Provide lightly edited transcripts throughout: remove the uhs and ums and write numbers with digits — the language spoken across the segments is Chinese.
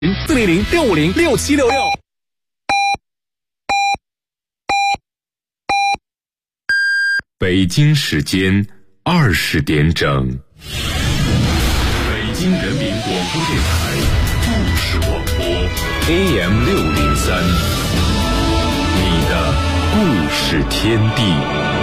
400-650-6766。 北京时间20点整，北京人民广播电台故事广播 AM603，你的故事天地。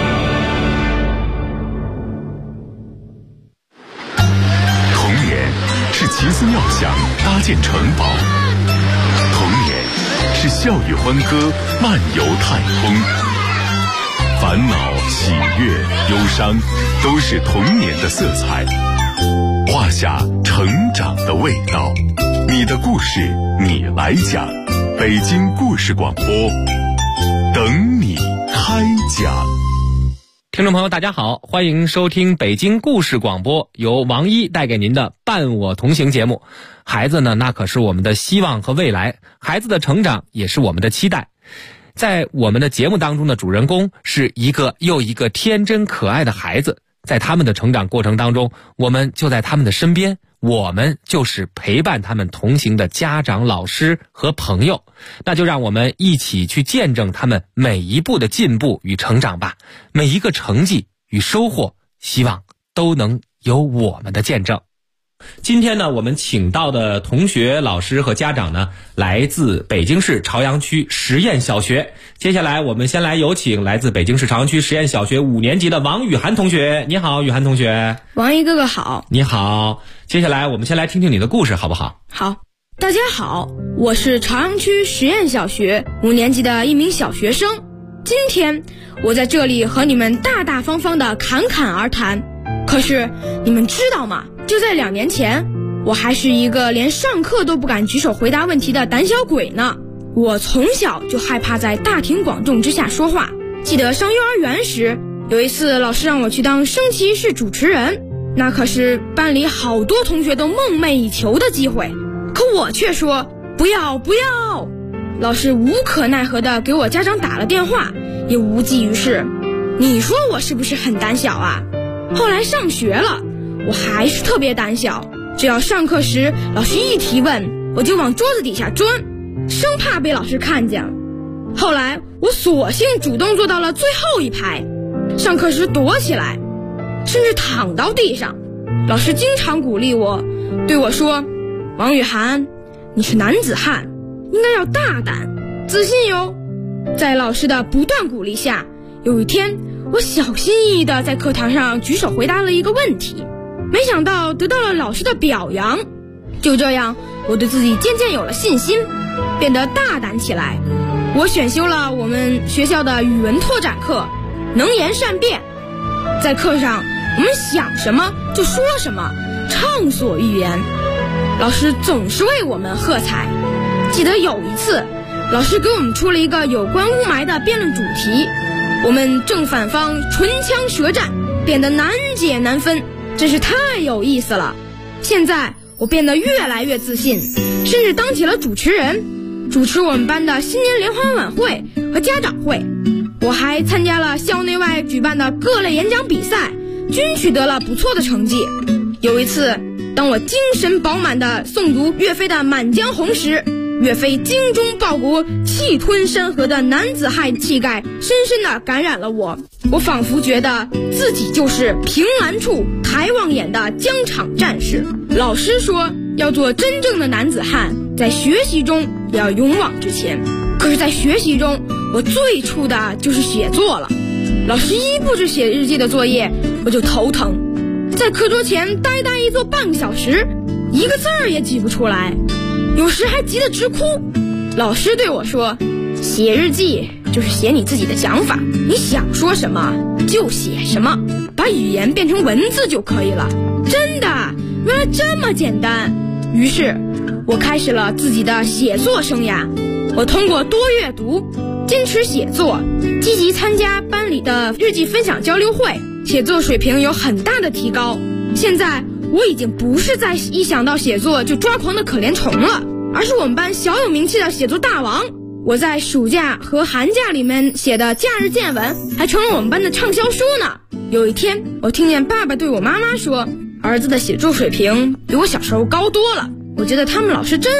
童年是奇思妙想搭建城堡，童年是笑语欢歌漫游太空，烦恼、喜悦、忧伤，都是童年的色彩，画下成长的味道。你的故事，你来讲。北京故事广播，等你开讲。 听众朋友大家好，欢迎收听北京故事广播，由王一带给您的伴我同行节目。孩子呢，那可是我们的希望和未来，孩子的成长也是我们的期待。在我们的节目当中的主人公是一个又一个天真可爱的孩子，在他们的成长过程当中，我们就在他们的身边，我们就是陪伴他们同行的家长、老师和朋友。那就让我们一起去见证他们每一步的进步与成长吧，每一个成绩与收获，希望都能有我们的见证。今天呢，我们请到的同学、老师和家长呢，来自北京市朝阳区实验小学。接下来我们先来有请来自北京市朝阳区实验小学5年级的王雨涵同学。你好，雨涵同学。 王一哥哥好。 你好。接下来我们先来听听你的故事好不好？ 好。大家好，我是朝阳区实验小学5年级的一名小学生。今天我在这里和你们大大方方的侃侃而谈。可是你们知道吗？就在2年前，我还是一个连上课都不敢举手回答问题的胆小鬼呢。我从小就害怕在大庭广众之下说话。记得上幼儿园时，有一次老师让我去当升旗仪式主持人，那可是班里好多同学都梦寐以求的机会，可我却说不要不要。老师无可奈何地给我家长打了电话，也无济于事。你说我是不是很胆小啊？后来上学了，我还是特别胆小，只要上课时老师一提问，我就往桌子底下钻，生怕被老师看见。后来我索性主动坐到了最后一排，上课时躲起来，甚至躺到地上。老师经常鼓励我，对我说，王雨涵，你是男子汉，应该要大胆自信哟。在老师的不断鼓励下，有一天我小心翼翼地在课堂上举手回答了一个问题，没想到得到了老师的表扬。就这样，我对自己渐渐有了信心，变得大胆起来。我选修了我们学校的语文拓展课，能言善辩。在课上，我们想什么就说什么，畅所欲言。老师总是为我们喝彩。记得有一次，老师给我们出了一个有关雾霾的辩论主题，我们正反方唇枪舌战，变得难解难分，真是太有意思了。现在我变得越来越自信，甚至当起了主持人，主持我们班的新年联欢晚会和家长会。我还参加了校内外举办的各类演讲比赛，均取得了不错的成绩。有一次，当我精神饱满地诵读岳飞的《满江红》时，岳飞精忠报国、气吞山河的男子汉气概深深地感染了我。我仿佛觉得自己就是凭栏处抬望眼的疆场战士。老师说，要做真正的男子汉，在学习中也要勇往直前。可是在学习中，我最怵的就是写作了。老师一布置写日记的作业，我就头疼，在课桌前呆呆一坐半个小时，一个字儿也挤不出来，有时还急得直哭。老师对我说，写日记就是写你自己的想法，你想说什么就写什么，把语言变成文字就可以了。真的，原来这么简单。于是我开始了自己的写作生涯。我通过多阅读，坚持写作，积极参加班里的日记分享交流会，写作水平有很大的提高。现在我已经不是在一想到写作就抓狂的可怜虫了，而是我们班小有名气的写作大王。我在暑假和寒假里面写的假日见闻还成了我们班的畅销书呢。有一天，我听见爸爸对我妈妈说，儿子的写作水平比我小时候高多了，我觉得他们老师真好。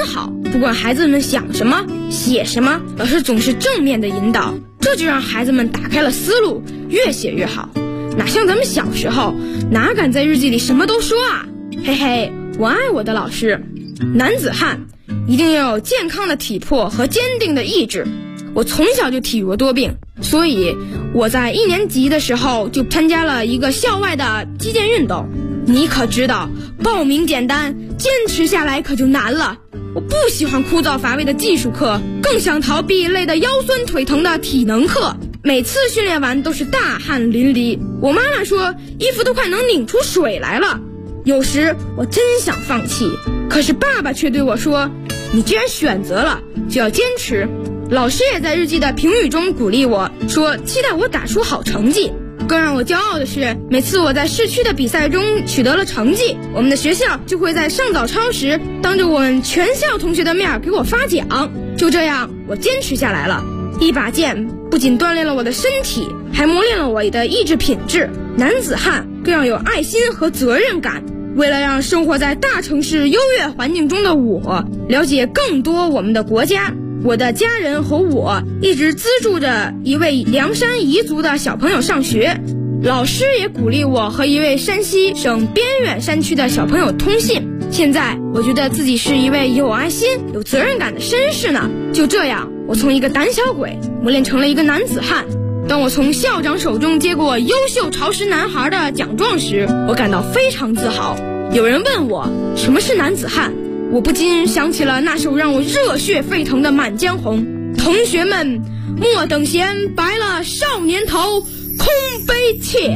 不管孩子们想什么写什么，老师总是正面的引导，这就让孩子们打开了思路，越写越好。哪像咱们小时候，哪敢在日记里什么都说啊。嘿嘿，我爱我的老师。男子汉一定要有健康的体魄和坚定的意志。我从小就体弱多病，所以我在1年级的时候就参加了一个校外的击剑运动。你可知道，报名简单，坚持下来可就难了。我不喜欢枯燥乏味的技术课，更想逃避累得腰酸腿疼的体能课。每次训练完都是大汗淋漓，我妈妈说衣服都快能拧出水来了。有时我真想放弃，可是爸爸却对我说，你既然选择了，就要坚持。老师也在日记的评语中鼓励我说，期待我打出好成绩。更让我骄傲的是，每次我在市区的比赛中取得了成绩，我们的学校就会在上早操时当着我们全校同学的面给我发奖。就这样，我坚持下来了。一把剑不仅锻炼了我的身体，还磨练了我的意志品质。男子汉更要有爱心和责任感。为了让生活在大城市优越环境中的我了解更多我们的国家，我的家人和我一直资助着一位凉山彝族的小朋友上学。老师也鼓励我和一位山西省边远山区的小朋友通信。现在我觉得自己是一位有爱心有责任感的绅士呢。就这样，我从一个胆小鬼磨练成了一个男子汉。当我从校长手中接过优秀潮湿男孩的奖状时，我感到非常自豪。有人问我什么是男子汉，我不禁想起了那首让我热血沸腾的《满江红》。同学们，莫等闲，白了少年头，空悲切。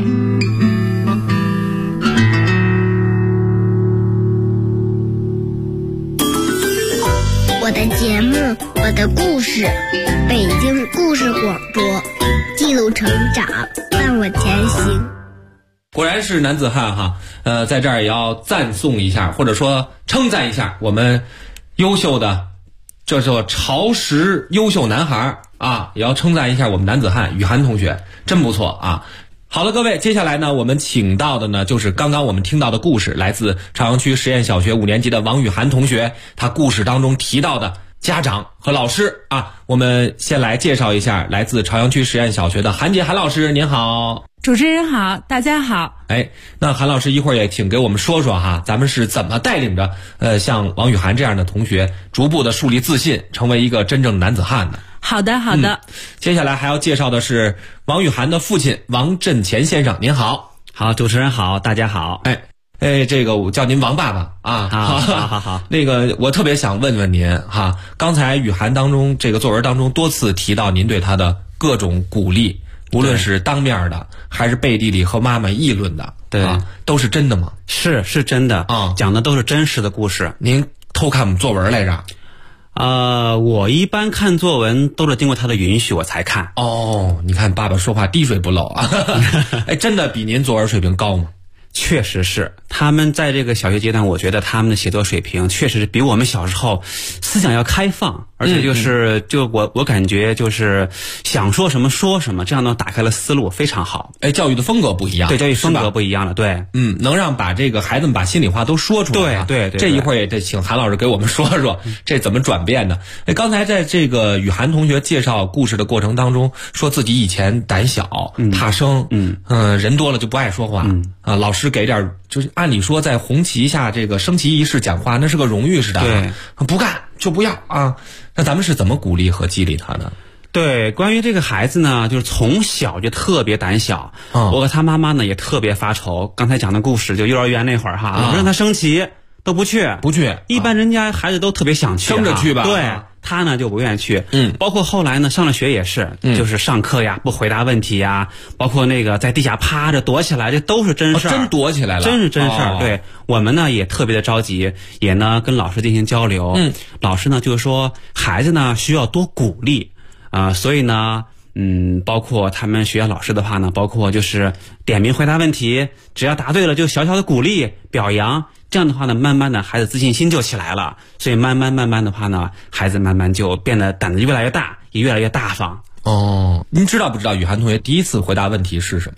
我的节目，我的故事，北京故事广播，记录成长，伴我前行。 果然是男子汉哈，在这儿也要赞颂一下，或者说称赞一下我们优秀的这叫潮湿优秀男孩啊，也要称赞一下我们男子汉雨涵同学，真不错啊。好了，各位，接下来呢，我们请到的呢就是刚刚我们听到的故事，来自朝阳区实验小学5年级的王雨涵同学，他故事当中提到的家长和老师啊。我们先来介绍一下来自朝阳区实验小学的韩杰韩老师，您好。 主持人好，大家好。 那韩老师一会儿也请给我们说说哈，咱们是怎么带领着像王雨涵这样的同学逐步的树立自信，成为一个真正的男子汉的。 好的好的。 接下来还要介绍的是王雨涵的父亲王振乾先生，您好。 好，主持人好，大家好。 这个我叫您王爸爸啊。 好。 那个我特别想问问您哈，刚才雨涵当中这个作文当中多次提到您对他的各种鼓励，无论是当面的还是背地里和妈妈议论的， 对啊，都是真的吗？ 是真的啊，讲的都是真实的故事。 您偷看我们作文来着？ 我一般看作文都是经过他的允许我才看。 哦，你看爸爸说话滴水不漏啊。真的比您作文水平高吗？ 确实是，他们在这个小学阶段，我觉得他们的写作水平确实是比我们小时候思想要开放，而且我感觉就是想说什么说什么，这样呢打开了思路，非常好。 教育的风格不一样。 对，教育风格不一样了。对， 能让把这个孩子们把心里话都说出来。 对， 这一会儿也得请韩老师给我们说说这怎么转变的。刚才在这个雨涵同学介绍故事的过程当中，说自己以前胆小、怕生，人多了就不爱说话，老师给点，就是按理说在红旗下这个升旗仪式讲话，那是个荣誉似的， 对， 不干就不要啊。那咱们是怎么鼓励和激励他呢？ 对，关于这个孩子呢，就是从小就特别胆小，我和他妈妈呢也特别发愁。刚才讲的故事就幼儿园那会儿哈，老师让他升旗都不去，一般人家孩子都特别想去， 争着去吧， 对。他呢就不愿意去，包括后来呢上了学也是，就是上课呀不回答问题呀，包括那个在地下趴着躲起来，这都是真事儿， 真躲起来了， 真是真事儿。对，我们呢也特别的着急，也呢跟老师进行交流，老师呢就是说孩子呢需要多鼓励所以呢包括他们学校老师的话呢，包括就是点名回答问题，只要答对了就小小的鼓励表扬。这样的话呢，慢慢的孩子自信心就起来了，所以慢慢的话呢，孩子慢慢就变得胆子越来越大，也越来越大方。 您知道不知道雨涵同学第一次回答问题是什么？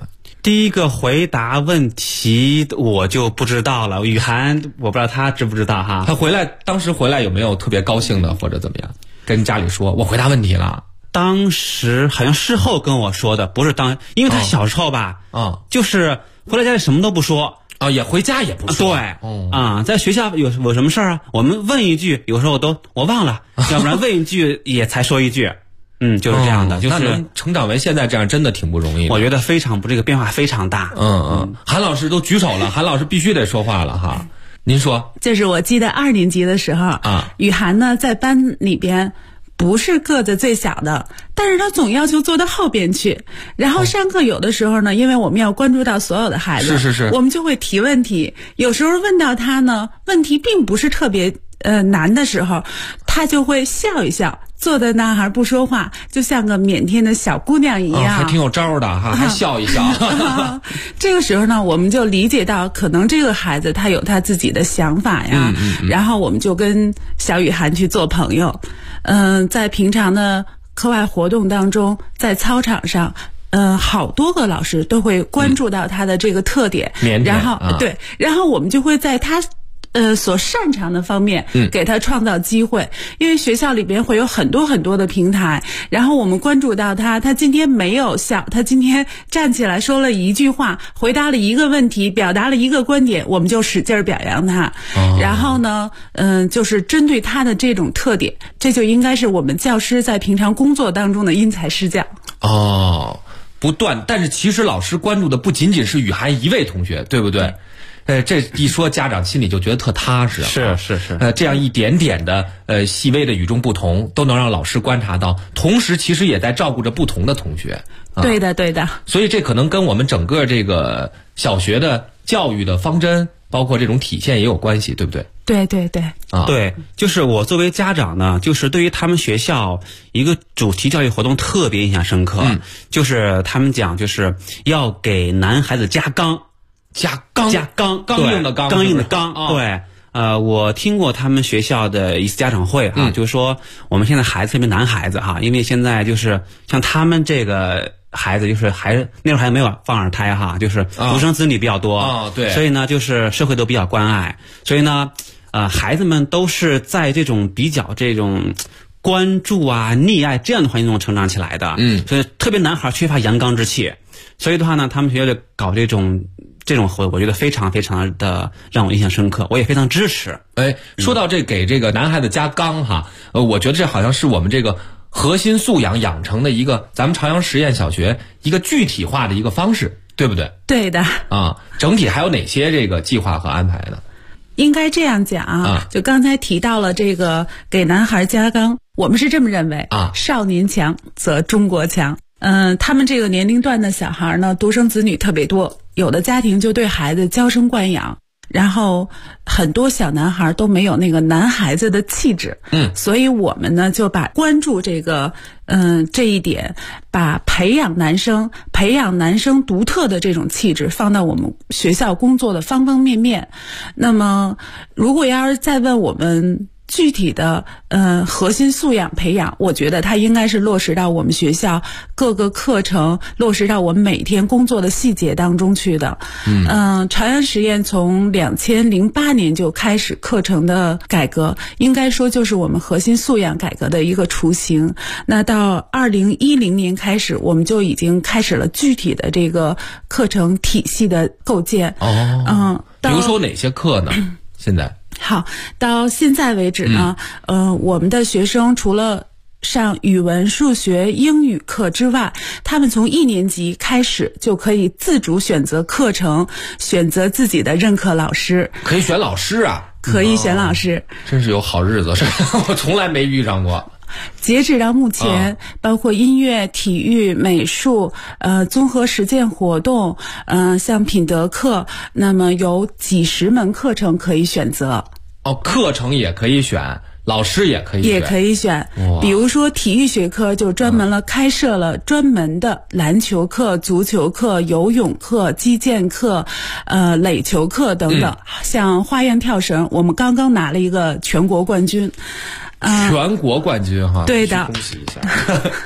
第一个回答问题我就不知道了，雨涵我不知道他知不知道哈。 他当时回来有没有特别高兴的或者怎么样？跟家里说我回答问题了。 当时好像事后跟我说的，不是因为他小时候吧，就是回来家里什么都不说。 也回家也不说。 对，在学校有什么事儿啊？我们问一句，有时候我忘了，要不然问一句也才说一句。就是这样的，就是那能成长为现在这样，真的挺不容易的。 我觉得这个变化非常大。 韩老师都举手了，韩老师必须得说话了哈。您说， 就是我记得2年级的时候雨涵呢在班里边不是个子最小的，但是他总要求坐到后边去。然后上课有的时候呢，因为我们要关注到所有的孩子， 是， 我们就会提问题。有时候问到他呢，问题并不是特别难的时候，他就会笑一笑，坐在那儿不说话，就像个腼腆的小姑娘一样， 还挺有招的哈，还笑一笑。 这个时候呢，我们就理解到，可能这个孩子他有他自己的想法呀。然后我们就跟小雨涵去做朋友。在平常的课外活动当中，在操场上。好多个老师都会关注到他的这个特点，然后然后我们就会在他所擅长的方面给他创造机会。因为学校里边会有很多很多的平台，然后我们关注到他今天没有笑，他今天站起来说了一句话，回答了一个问题，表达了一个观点，我们就使劲表扬他。然后呢就是针对他的这种特点，这就应该是我们教师在平常工作当中的因材施教。 不断，但是其实老师关注的不仅仅是雨涵一位同学，对不对？这一说家长心里就觉得特踏实。 是。 这样一点点的细微的与众不同，都能让老师观察到，同时其实也在照顾着不同的同学。 对的。 所以这可能跟我们整个这个小学的教育的方针，包括这种体现也有关系，对不对？ 对。 对，就是我作为家长呢，就是对于他们学校一个主题教育活动特别印象深刻。就是他们讲就是要给男孩子加刚硬的刚。对，我听过他们学校的一次家长会就是说我们现在孩子特别男孩子因为现在就是像他们这个孩子就是那时候还没有放二胎就是独生子女比较多对， 所以呢就是社会都比较关爱，所以呢孩子们都是在这种比较这种关注溺爱这样的环境中成长起来的。所以特别男孩缺乏阳刚之气，所以的话呢，他们学校就搞这种活动，我觉得非常非常的让我印象深刻，我也非常支持。 说到给这个男孩子加刚我觉得这好像是我们这个核心素养养成的一个咱们朝阳实验小学一个具体化的一个方式，对不对？ 对的。 整体还有哪些这个计划和安排呢？ 应该这样讲就刚才提到了这个给男孩加刚，我们是这么认为少年强则中国强。他们这个年龄段的小孩呢，独生子女特别多，有的家庭就对孩子娇生惯养，然后很多小男孩都没有那个男孩子的气质。所以我们呢就把关注这个这一点，把培养男生独特的这种气质放到我们学校工作的方方面面。那么如果要是再问我们具体的核心素养培养，我觉得它应该是落实到我们学校各个课程，落实到我们每天工作的细节当中去的。朝阳实验从2008年就开始课程的改革，应该说就是我们核心素养改革的一个雏形。那到2010年开始，我们就已经开始了具体的这个课程体系的构建。 比如说哪些课呢？现在好，到现在为止呢，我们的学生除了上语文、数学、英语课之外，他们从1年级开始就可以自主选择课程，选择自己的任课老师。 可以选老师啊？ 可以选老师。 真是有好日子，我从来没遇上过。 截止到目前，包括音乐、体育、美术、综合实践活动，像品德课，那么有几十门课程可以选择。 课程也可以选，老师也可以选。 比如说体育学科就专门开设了专门的篮球课、足球课、游泳课、击剑课、垒球课等等。像花样跳绳，我们刚刚拿了一个全国冠军。 全国冠军哈， 对的， 恭喜一下。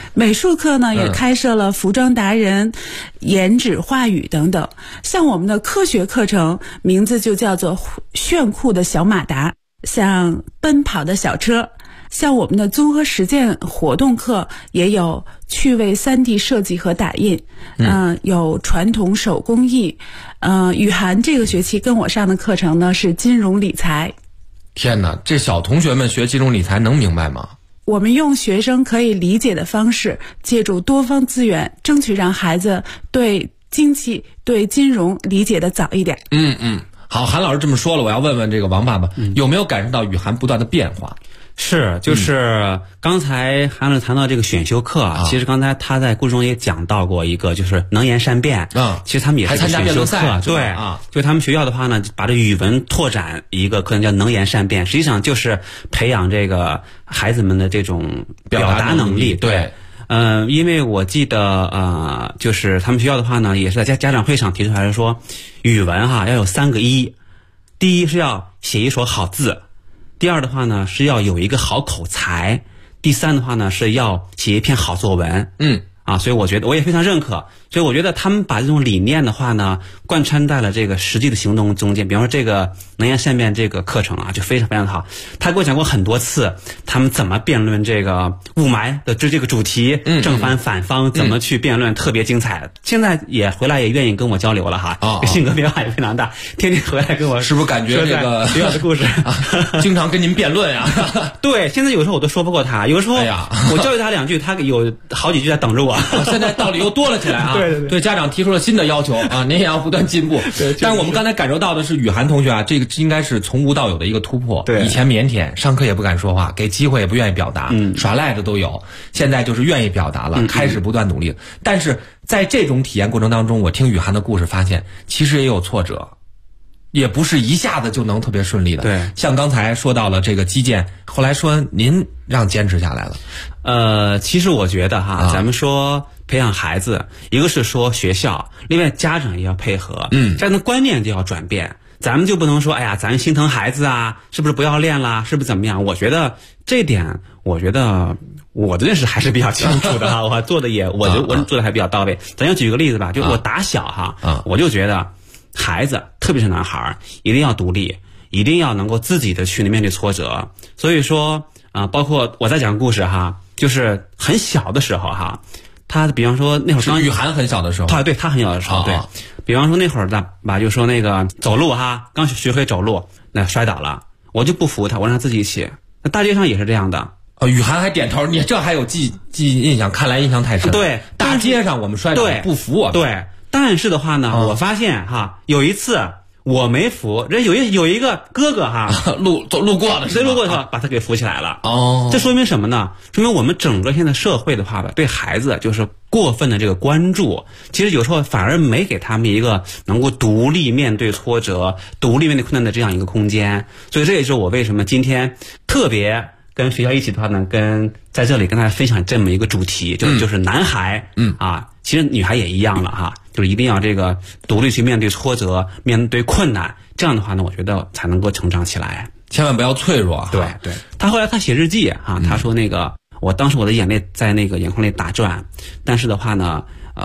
美术课呢也开设了服装达人、颜指画语等等。像我们的科学课程，名字就叫做炫酷的小马达，像奔跑的小车。像我们的综合实践活动课也有趣味 3D 设计和打印，有传统手工艺。雨涵这个学期跟我上的课程呢是金融理财。 天哪，这小同学们学金融理财能明白吗？ 我们用学生可以理解的方式，借助多方资源，争取让孩子对经济、对金融理解的早一点。 好，韩老师这么说了，我要问问这个王爸爸，有没有感受到雨涵不断的变化？ 就是刚才韩老师谈到这个选修课其实刚才他在故事中也讲到过一个，就是能言善辩。其实他们也是个选修课，对就他们学校的话呢，把这语文拓展一个课程叫能言善辩，实际上就是培养这个孩子们的这种表达能力。对。因为我记得就是他们学校的话呢，也是在家长会上提出来说，语文要有3个一，第一是要写一手好字，第二的话呢是要有一个好口才，第三的话呢是要写一篇好作文。所以我觉得我也非常认可，所以我觉得他们把这种理念的话呢贯穿在了这个实际的行动中间。比方说这个能言善辩这个课程就非常非常好，他给我讲过很多次他们怎么辩论这个雾霾的这个主题，正反反方怎么去辩论，特别精彩。现在也回来也愿意跟我交流了性格变化也非常大，天天回来跟我是不是感觉这个学校的故事经常跟您辩论对，现在有时候我都说不过他，有时候我教育他2句，他有好几句在等着我现在道理又多了起来对家长提出了新的要求您也要不断进步。但是我们刚才感受到的是雨涵同学这个应该是从无到有的一个突破。以前腼腆，上课也不敢说话，给机会也不愿意表达，耍赖着都有，现在就是愿意表达了，开始不断努力。但是在这种体验过程当中，我听雨涵的故事发现其实也有挫折，也不是一下子就能特别顺利的。 对， 像刚才说到了这个基建，后来说您让坚持下来了。 其实我觉得咱们说培养孩子，一个是说学校，另外家长也要配合，家长的观念就要转变。咱们就不能说咱心疼孩子是不是不要练啦，是不是怎么样？我觉得这点，我觉得我的认识还是比较清楚的我做的也，我做的还比较到位。咱就举个例子吧，就我打小我就觉得孩子，特别是男孩，一定要独立，一定要能够自己的去面对挫折。所以说包括我在讲故事就是很小的时候他比方说那会儿是雨涵很小的时候， 对，他很小的时候，对，比方说那会儿的吧，就说那个走路刚学会走路，那摔倒了，我就不扶他，我让他自己起。那大街上也是这样的。 雨涵还点头，你这还有记忆印象，看来印象太深。 对， 大街上我们摔倒不扶我。 对，但是的话呢，我发现有一次我没扶，人有一个哥哥路过的， 谁路过的把他给扶起来了。 这说明什么呢？说明我们整个现在社会的话对孩子就是过分的这个关注，其实有时候反而没给他们一个能够独立面对挫折、独立面对困难的这样一个空间。所以这也是我为什么今天特别跟学校一起的话呢，在这里跟大家分享这么一个主题，就是男孩其实女孩也一样了就是一定要这个独立去面对挫折，面对困难，这样的话呢，我觉得才能够成长起来， 千万不要脆弱。 对，他后来他写日记他说那个我当时我的眼泪在那个眼眶里打转，但是的话呢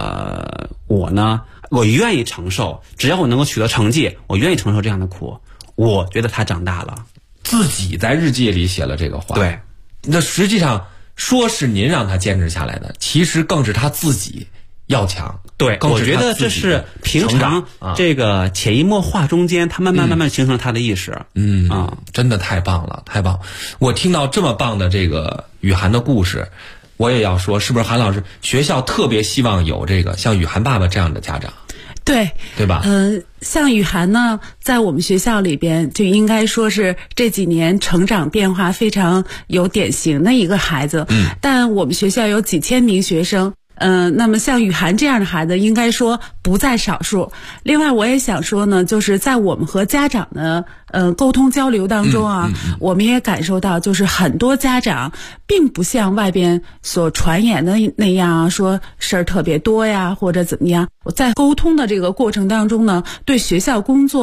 我愿意承受，只要我能够取得成绩，我愿意承受这样的苦。我觉得他长大了， 自己在日记里写了这个话。 对， 那实际上说是您让他坚持下来的，其实更是他自己要强。 对，我觉得这是平常这个潜移默化中间，他慢慢形成他的意识。 真的太棒了，太棒！我听到这么棒的这个雨涵的故事，我也要说，是不是韩老师学校特别希望有这个像雨涵爸爸这样的家长？对吧？ 像雨涵呢，在我们学校里边就应该说是这几年成长变化非常有典型的一个孩子。但我们学校有几千名学生。那么像雨涵这样的孩子应该说不在少数。另外我也想说呢，就是在我们和家长的沟通交流当中我们也感受到，就是很多家长并不像外边所传言的那样说事儿特别多呀，或者怎么样。我在沟通的这个过程当中呢，对学校工作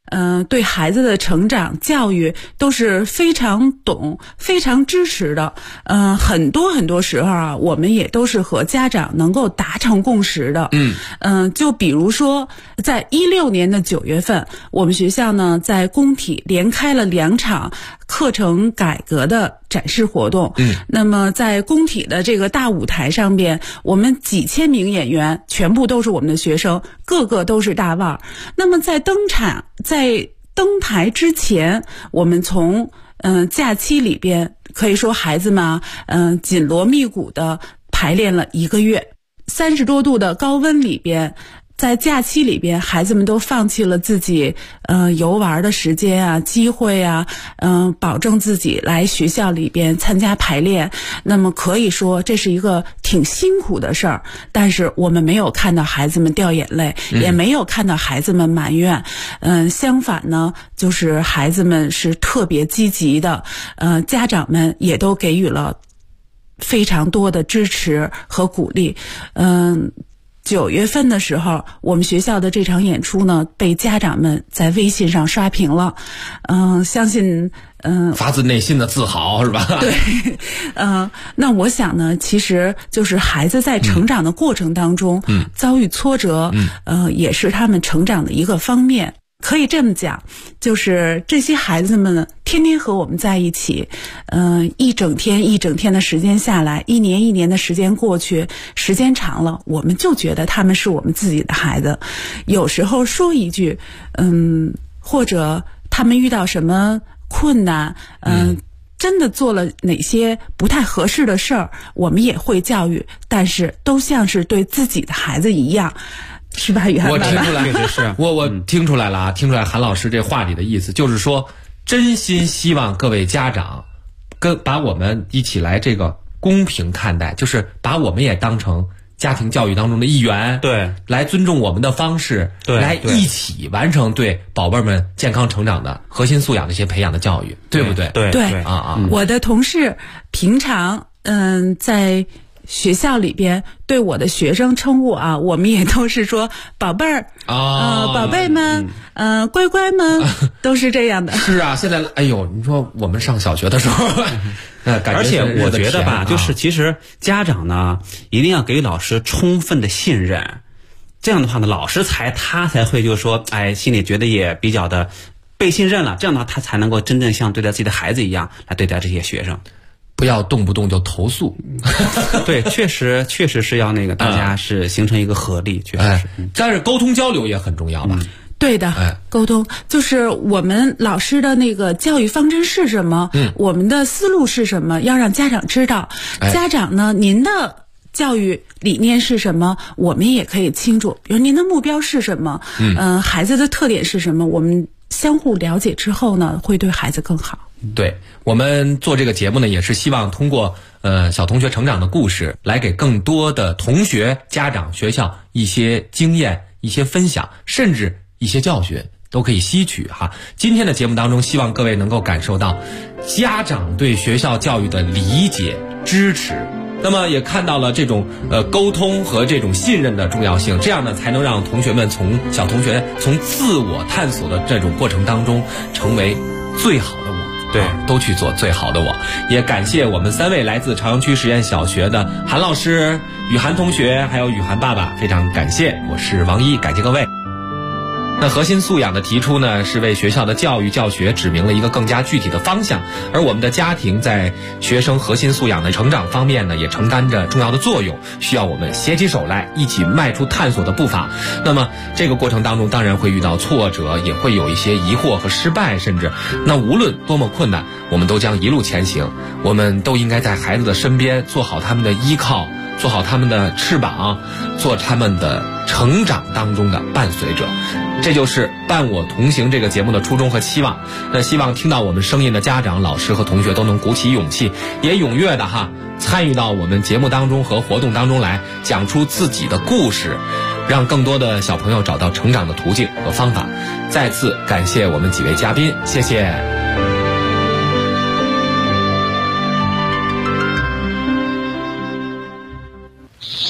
对孩子的成长教育都是非常懂、非常支持的。很多时候啊，我们也都是和家长能够达成共识的。就比如说，在16年的9月份，我们学校呢在工体连开了2场课程改革的展示活动。那么在工体的这个大舞台上边，我们几千名演员全部都是我们的学生，个个都是大腕。那么在登台之前，我们从假期里边可以说孩子们紧锣密鼓的排练了1个月，30多度的高温里边，在假期里边，孩子们都放弃了自己游玩的时间啊、机会啊，保证自己来学校里边参加排练。那么可以说这是一个挺辛苦的事儿，但是我们没有看到孩子们掉眼泪，也没有看到孩子们埋怨。相反呢，就是孩子们是特别积极的，家长们也都给予了非常多的支持和鼓励。9月份的时候，我们学校的这场演出呢，被家长们在微信上刷屏了。相信发自内心的自豪，是吧？ 对。那我想呢，其实就是孩子在成长的过程当中，遭遇挫折，也是他们成长的一个方面。可以这么讲，就是这些孩子们呢，天天和我们在一起，一整天的时间下来，1年1年的时间过去，时间长了，我们就觉得他们是我们自己的孩子。有时候说一句，或者他们遇到什么困难，真的做了哪些不太合适的事儿，我们也会教育，但是都像是对自己的孩子一样。是吧，雨涵爸爸？ 我听出来，我听出来了啊！听出来韩老师这话里的意思，就是说，真心希望各位家长把我们一起来这个公平看待，就是把我们也当成家庭教育当中的一员， 对， 来尊重我们的方式， 对， 来一起完成对宝贝们健康成长的核心素养的一些培养的教育，对不对？ 对啊！我的同事平常在学校里边对我的学生称呼啊，我们也都是说宝贝儿宝贝们，乖乖们，都是这样的。 是啊，现在哎呦，你说我们上小学的时候，感觉而且我觉得吧，就是其实家长呢一定要给老师充分的信任，这样的话呢，老师他才会就是说，心里觉得也比较的被信任了，这样的话他才能够真正像对待自己的孩子一样来对待这些学生。 不要动不动就投诉。 对，确实是要那个大家是形成一个合力，确实是。 但是沟通交流也很重要吧？ 对的，沟通就是我们老师的那个教育方针是什么，我们的思路是什么，要让家长知道。家长呢，您的教育理念是什么，我们也可以清楚。比如您的目标是什么，孩子的特点是什么，我们相互了解之后呢，会对孩子更好。 对，我们做这个节目呢，也是希望通过小同学成长的故事，来给更多的同学、家长、学校一些经验、一些分享，甚至一些教训都可以吸取哈。今天的节目当中，希望各位能够感受到家长对学校教育的理解、支持。那么也看到了这种沟通和这种信任的重要性，这样呢才能让同学们小同学从自我探索的这种过程当中成为最好的我。 对， 都去做最好的我。也感谢我们3位来自朝阳区实验小学的韩老师、雨涵同学，还有雨涵爸爸，非常感谢。我是王一，感谢各位。那核心素养的提出呢，是为学校的教育教学指明了一个更加具体的方向，而我们的家庭在学生核心素养的成长方面呢，也承担着重要的作用，需要我们携起手来，一起迈出探索的步伐。那么这个过程当中，当然会遇到挫折，也会有一些疑惑和失败，甚至那无论多么困难，我们都将一路前行。我们都应该在孩子的身边，做好他们的依靠，做好他们的翅膀，做他们的成长当中的伴随者。这就是伴我同行这个节目的初衷和期望。那希望听到我们声音的家长、老师和同学都能鼓起勇气，也踊跃的参与到我们节目当中和活动当中来，讲出自己的故事，让更多的小朋友找到成长的途径和方法。再次感谢我们几位嘉宾，谢谢。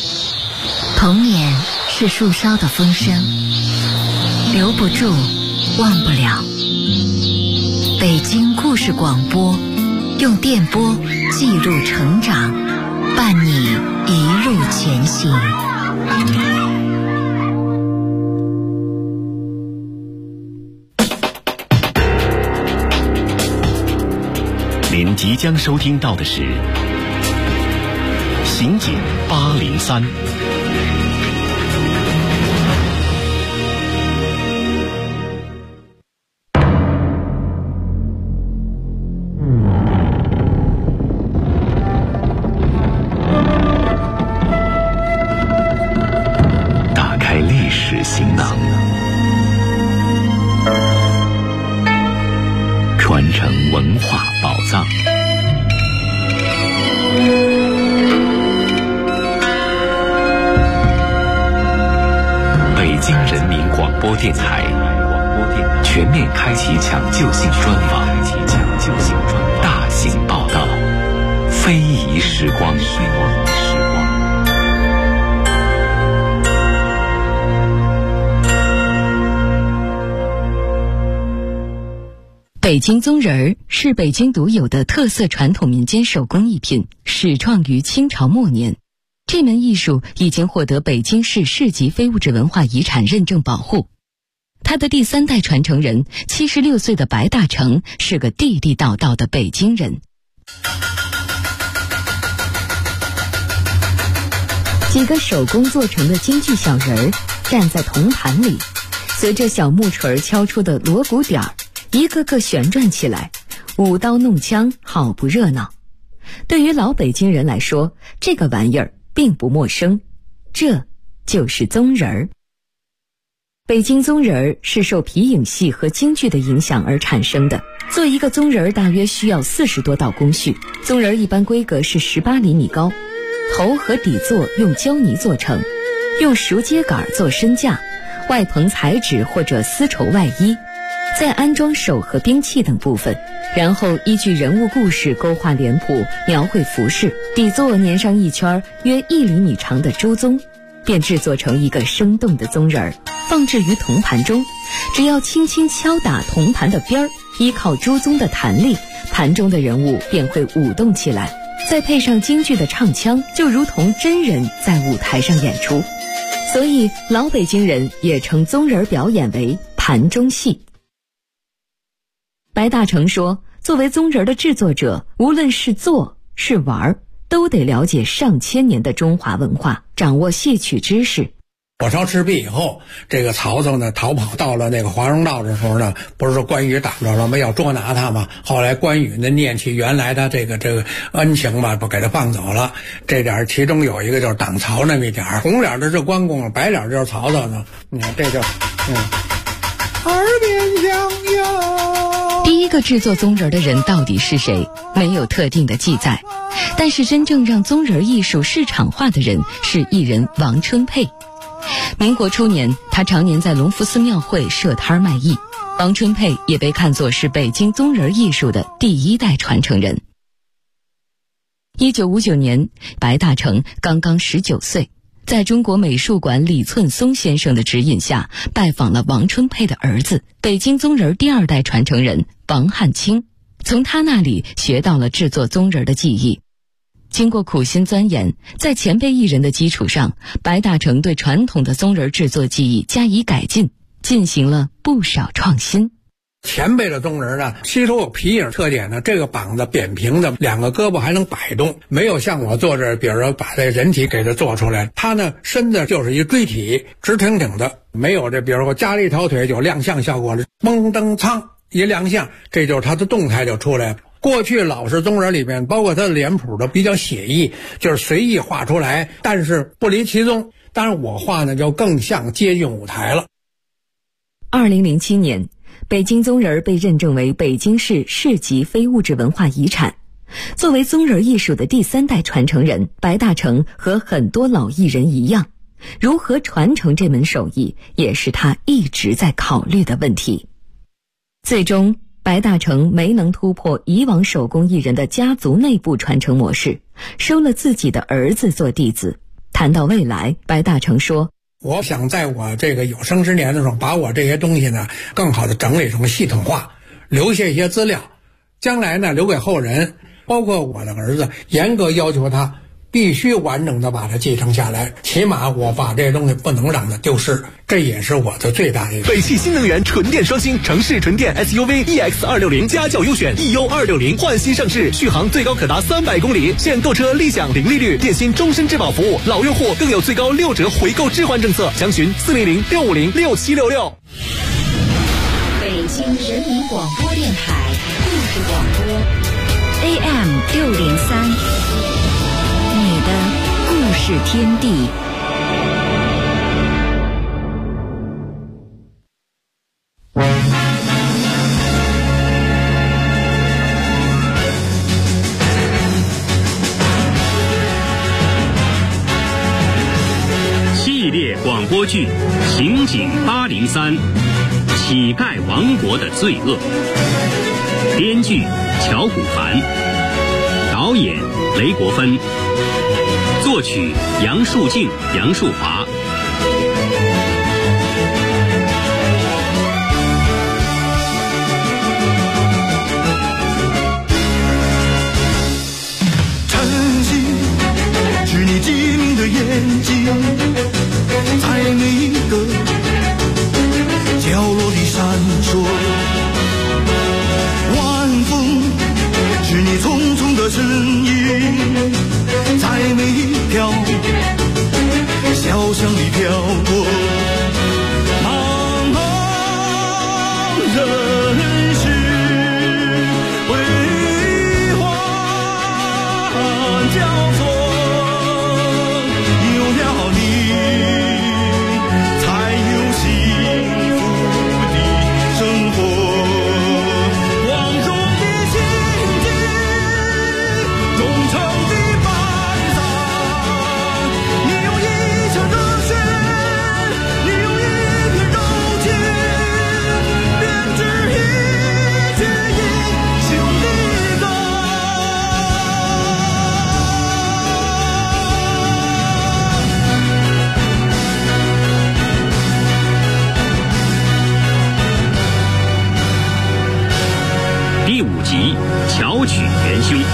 童年是树梢的风声，留不住， 忘不了。北京故事广播，用电波记录成长，伴你一路前行。 您即将收听到的是《刑警803》。打开历史行囊，传承文化宝藏。北京人民广播电台全面开启抢救性专访，大型报道，非遗时光。 北京宗人儿是北京独有的特色传统民间手工艺品，始创于清朝末年。这门艺术已经获得北京市市级非物质文化遗产认证保护。他的第3代传承人76岁的白大成是个地地道道的北京人。几个手工做成的京剧小人儿站在铜盘里，随着小木锤敲出的锣鼓点儿，一个个旋转起来，舞刀弄枪，好不热闹。对于老北京人来说，这个玩意儿并不陌生，这就是宗人儿。北京宗人儿是受皮影戏和京剧的影响而产生的。做一个宗人儿大约需要40多道工序，宗人儿一般规格是18厘米高，头和底座用胶泥做成，用熟秸秆做身架，外棚彩纸或者丝绸外衣，再安装手和兵器等部分，然后依据人物故事勾画脸谱，描绘服饰，底座粘上一圈约1厘米长的猪鬃，便制作成一个生动的宗人儿，放置于铜盘中。只要轻轻敲打铜盘的边儿，依靠猪鬃的弹力，盘中的人物便会舞动起来，再配上京剧的唱腔，就如同真人在舞台上演出。所以老北京人也称宗人表演为盘中戏。白大成说，作为宗人的制作者，无论是做是玩，都得了解上千年的中华文化，掌握戏曲知识。 火烧赤壁以后，这个曹操呢逃跑到了那个华容道的时候呢，不是说关羽打着了吗？要捉拿他嘛。后来关羽呢念起原来的这个恩情嘛，不给他放走了。这点其中有一个就是挡曹那么一点，红脸的是关公，白脸就是曹操呢。你看这就耳边响哟。 第一个制作宗人的人到底是谁？没有特定的记载，但是真正让宗人艺术市场化的人是艺人王春佩。民国初年，他常年在隆福寺庙会设摊卖艺。王春佩也被看作是北京宗人艺术的第1代传承人。1959年，白大成刚刚19岁，在中国美术馆李寸松先生的指引下，拜访了王春佩的儿子，北京宗人第2代传承人王汉卿，从他那里学到了制作宗人的技艺。经过苦心钻研，在前辈艺人的基础上，白大成对传统的宗人制作技艺加以改进，进行了不少创新。 前辈的宗人呢，吸收有皮影特点呢，这个膀子扁平的，2个胳膊还能摆动，没有像我做这，比如说把这人体给它做出来，他呢身子就是一锥体，直挺挺的，没有这比如说加了一条腿就亮相效果了，嘣噔苍一亮相，这就是他的动态就出来了。过去老式宗人里面，包括他的脸谱都比较写意，就是随意画出来，但是不离其宗。当然我画呢就更像接近舞台了。 2007年，北京宗人被认证为北京市市级非物质文化遗产。作为宗人艺术的第3代传承人，白大成和很多老艺人一样，如何传承这门手艺，也是他一直在考虑的问题。最终，白大成没能突破以往手工艺人的家族内部传承模式，收了自己的儿子做弟子。谈到未来，白大成说， 我想在我这个有生之年的时候，把我这些东西呢更好的整理成系统化，留下一些资料，将来呢留给后人，包括我的儿子，严格要求他必须完整的把它继承下来，起码我把这些东西不能让它丢失，这也是我的最大的一个。 北汽新能源纯电双星城市纯电 SUV EX260家轿优选 EU260换新上市，续航最高可达300公里，现购车立享零利率，电信终身质保服务，老用户更有最高6折回购置换政策，详询400-650-6766。 北京人民广播电台故事广播 AM603，你的故事天地。 系列广播剧《刑警803》，乞丐王国的罪恶。编剧乔古凡，导演雷国芬，作曲杨树静、杨树华。 晨曦是你机灵的眼睛，在每一个角落里闪烁。晚风是你匆匆的身影，在每一条小巷里飘过。茫茫人世辉煌交错，有了你才有幸福的生活。光荣的刑警，忠诚的班长，你有一腔热血，你有一片柔情，编织一曲英雄的歌。 第5集巧取元凶。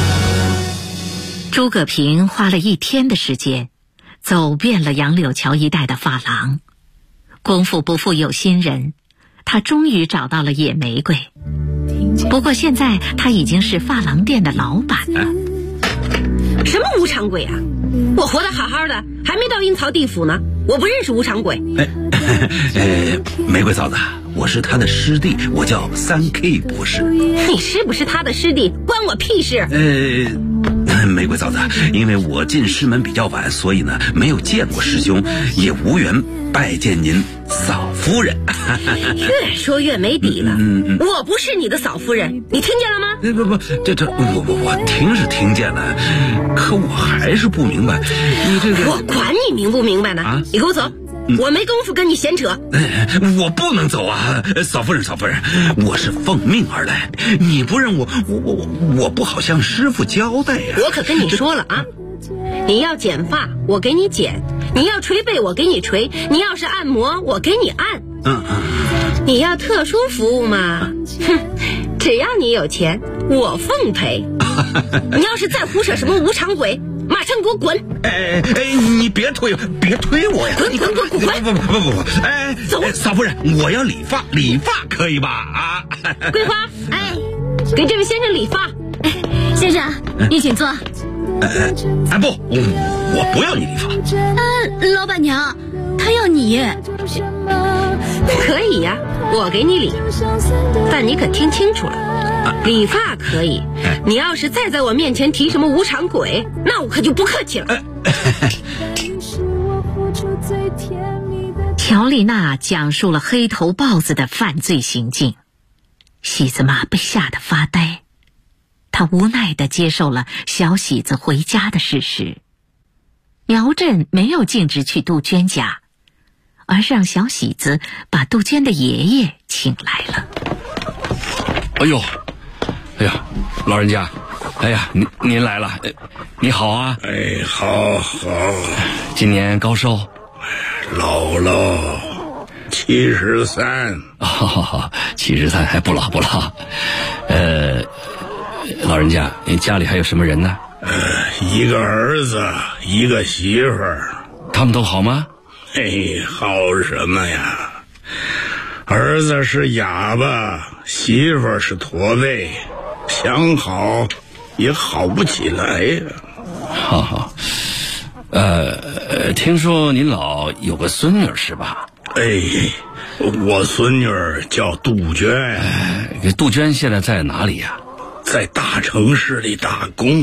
诸葛平花了1天的时间，走遍了杨柳桥一带的发廊。功夫不负有心人，他终于找到了野玫瑰。不过现在他已经是发廊店的老板了。 什么无常鬼啊！我活得好好的，还没到阴曹地府呢，我不认识无常鬼。 玫瑰嫂子，我是他的师弟，我叫3K 博士。 你是不是他的师弟，关我屁事？ 玫瑰嫂子，因为我进师门比较晚，所以呢没有见过师兄，也无缘拜见您嫂夫人。 越说越没底了。我不是你的嫂夫人，你听见了吗？ 不，我听是听见了，可我还是不明白，你这个…… 我管你明不明白呢！啊，你给我走。我没工夫跟你闲扯。 我不能走啊，嫂夫人，我是奉命而来，你不认我不好向师傅交代呀。 我可跟你说了啊，你要剪发我给你剪，你要捶背我给你捶，你要是按摩我给你按。你要特殊服务嘛，只要你有钱我奉陪。你要是再胡扯什么无常鬼，马上给我滚！ 你别推我呀！ 滚！ 不！走！嫂夫人，我要理发可以吧？啊！ 桂花，给这位先生理发。 先生，你请坐。 不，我不要你理发。 老板娘，他要你。 可以呀，我给你理，但你可听清楚了，理发可以，你要是再在我面前提什么无常鬼，那我可就不客气了。 乔丽娜讲述了黑头豹子的犯罪行径，喜子妈被吓得发呆，她无奈地接受了小喜子回家的事实。苗振没有径直去杜鹃家，而是让小喜子把杜鹃的爷爷请来了。 哎呀，老人家，您来了，你好啊！ 好， 今年高寿？ 老了，73。 73还不老不老。老人家，您家里还有什么人呢？ 一个儿子，一个媳妇儿。 他们都好吗？ 好什么呀？儿子是哑巴，媳妇儿是驼背，想好也好不起来呀。 好，听说您老有个孙女是吧？ 我孙女叫杜鹃。 杜鹃现在在哪里呀？ 在大城市里打工。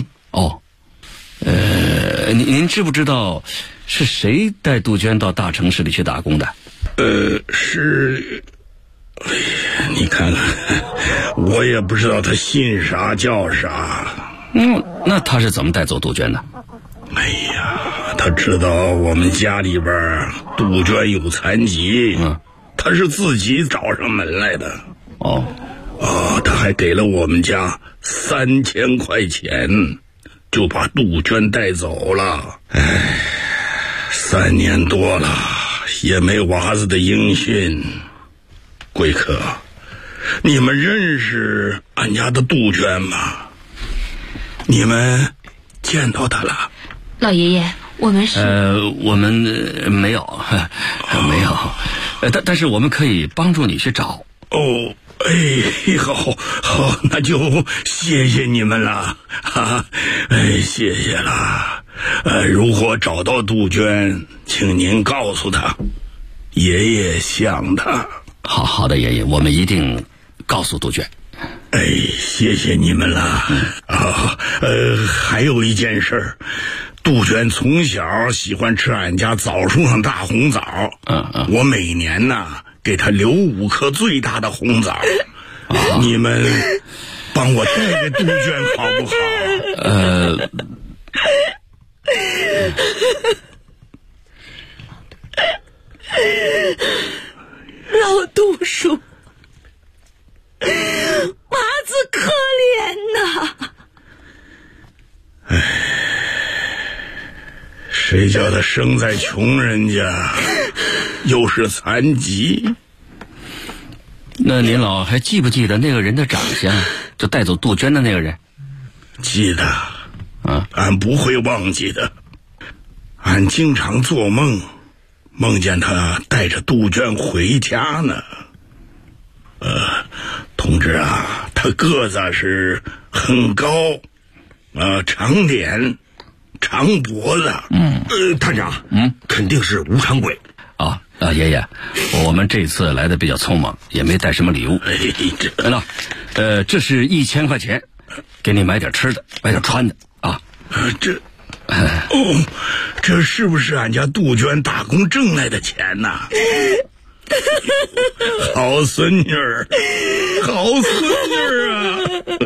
您知不知道是谁带杜鹃到大城市里去打工的？ 是，你看看，我也不知道他姓啥叫啥。 那他是怎么带走杜鹃的？ 他知道我们家里边杜鹃有残疾，他是自己找上门来的。他还给了我们家3000块钱，就把杜鹃带走了。3年多了，也没娃子的音讯。贵客，你们认识俺家的杜鹃吗？你们见到他了？ 老爷爷，我们是我们没有，没有，但是我们可以帮助你去找。 好，那就谢谢你们了，谢谢了。如果找到杜鹃，请您告诉他，爷爷想他。 好的，爷爷，我们一定告诉杜鹃。 谢谢你们了。还有一件事，杜鹃从小喜欢吃俺家枣树上大红枣。我每年呢给他留5颗最大的红枣。你们帮我带着杜鹃好不好？ 老杜叔，娃子可怜呐。 谁叫他生在穷人家，又是残疾？ 那您老还记不记得那个人的长相？就带走杜鹃的那个人？ 记得，俺不会忘记的。俺经常做梦，梦见他带着杜鹃回家呢。同志啊，他个子是很高，长脸，长脖子。 探长，肯定是无常鬼。 爷爷，我们这次来的比较匆忙，也没带什么礼物。这是1000块钱，给你买点吃的，买点穿的啊。 这是不是俺家杜鹃打工挣来的钱呐？好孙女儿，好孙女儿啊！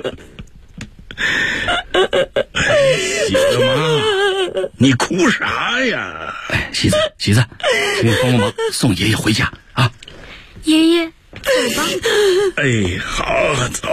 喜子妈，你哭啥呀？ 喜子，请你帮忙送爷爷回家啊！ 爷爷，走吧。 好，走。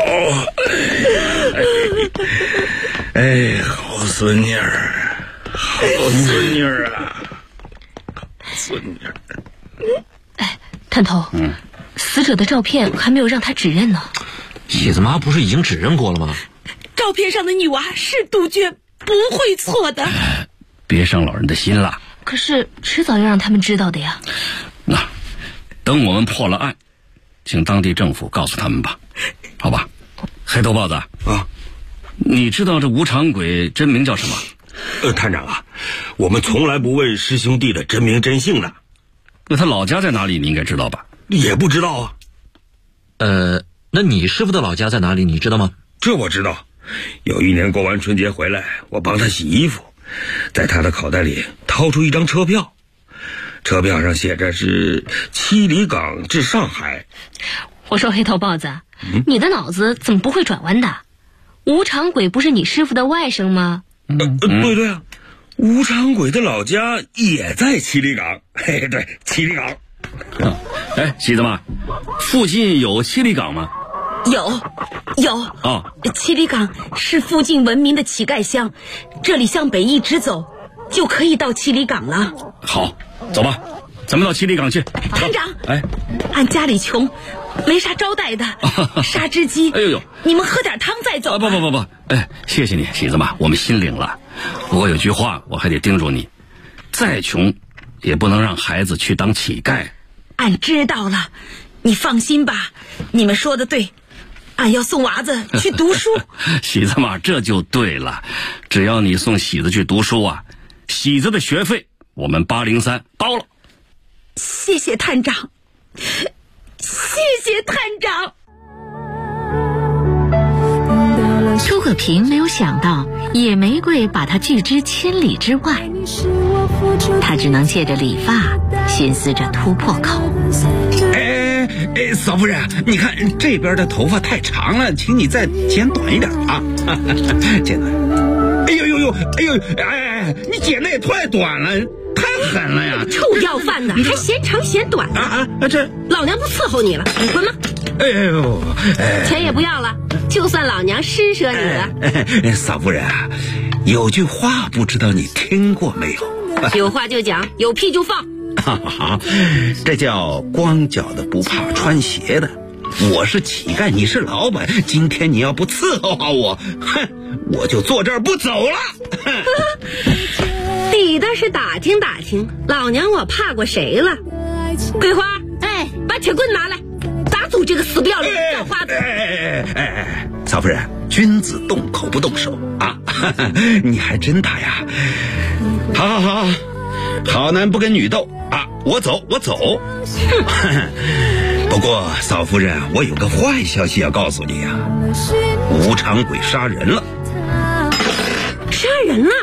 好孙女儿，好孙女儿啊，孙女儿。 探头，死者的照片还没有让他指认呢。 喜子妈不是已经指认过了吗？ 照片上的女娃是杜鹃，不会错的。 别伤老人的心了。 可是迟早要让他们知道的呀。 那等我们破了案，请当地政府告诉他们吧，好吧？黑头豹子你知道这无常鬼真名叫什么？ 探长啊，我们从来不问师兄弟的真名真姓的。 那他老家在哪里？你应该知道吧？ 也不知道啊。 那你师傅的老家在哪里？你知道吗？ 这我知道。有一年过完春节回来，我帮他洗衣服，在他的口袋里掏出一张车票，车票上写着是7里港至上海。 我说黑头豹子，你的脑子怎么不会转弯的？无常鬼不是你师傅的外甥吗？ 对啊，无常鬼的老家也在7里港。对，7里港。 喜子妈，附近有7里港吗？ 有7里港是附近闻名的乞丐乡，这里向北一直走就可以到7里港了。 好，走吧。 咱们到七里岗去。 探长， 哎， 俺家里穷，没啥招待的，杀只鸡。 哎呦， 你们喝点汤再走。 不，哎，谢谢你，喜子妈，我们心领了。不过有句话我还得叮嘱你，再穷也不能让孩子去当乞丐。 俺知道了，你放心吧，你们说的对，俺要送娃子去读书。 喜子妈，这就对了，只要你送喜子去读书啊，喜子的学费我们803包了。 谢谢探长，谢谢探长。 诸葛平没有想到野玫瑰把他拒之千里之外，他只能借着理发寻思着突破口。 嫂夫人，你看这边的头发太长了，请你再剪短一点啊！剪短。哎呦，你剪的也太短了，太狠了呀！ 臭要饭的，还嫌长嫌短这老娘不伺候你了，你滚吧！钱也不要了，就算老娘施舍你了。 嫂夫人啊，有句话不知道你听过没有？ 有话就讲，有屁就放。 好，这叫光脚的不怕穿鞋的。我是乞丐，你是老板，今天你要不伺候好我，我就坐这儿不走了。 抵的是打听打听，老娘我怕过谁了？桂花，把铁棍拿来，打死这个死不要脸的叫花子！ 嫂夫人，君子动口不动手啊！你还真打呀？好男不跟女斗啊！我走。不过嫂夫人，我有个坏消息要告诉你啊，吴长鬼杀人了。 杀人了？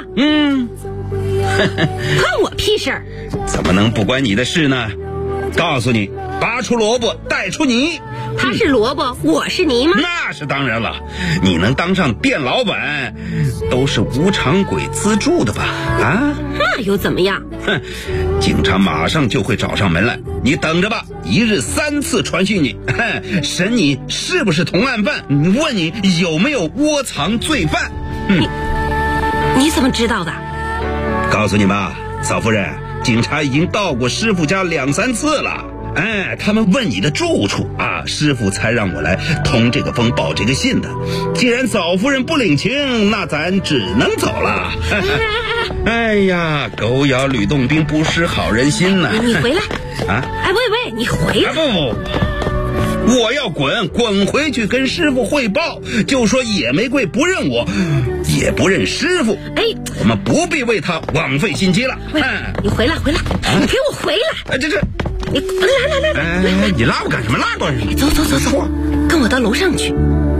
关我屁事儿！ 怎么能不关你的事呢？告诉你，拔出萝卜带出泥。 他是萝卜，我是泥吗？ 那是当然了，你能当上店老板，都是吴长鬼资助的吧？ 那又怎么样？ 警察马上就会找上门来，你等着吧，一日3次传讯你，审你是不是同案犯，问你有没有窝藏罪犯。 你怎么知道的？ 告诉你吧，嫂夫人，警察已经到过师傅家2、3次了。他们问你的住处啊，师傅才让我来通这个风报这个信的。既然嫂夫人不领情，那咱只能走了。哎呀，狗咬吕洞宾，不识好人心呐！ 你回来啊！喂，你回来！ 不，我要滚回去跟师傅汇报，就说野玫瑰不认我，也不认师傅。我们不必为他枉费心机了。 你回来，你给我回来！你来！ 你拉我干什么？拉我干什么？ 走，跟我到楼上去。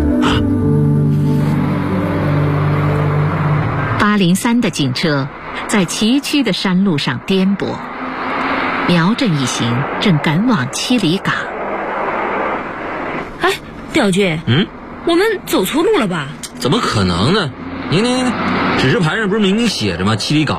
803的警车在崎岖的山路上颠簸，苗振一行正赶往七里岗。 刁军，我们走错路了吧？ 怎么可能呢？您，指示牌上不是明明写着吗？七里岗。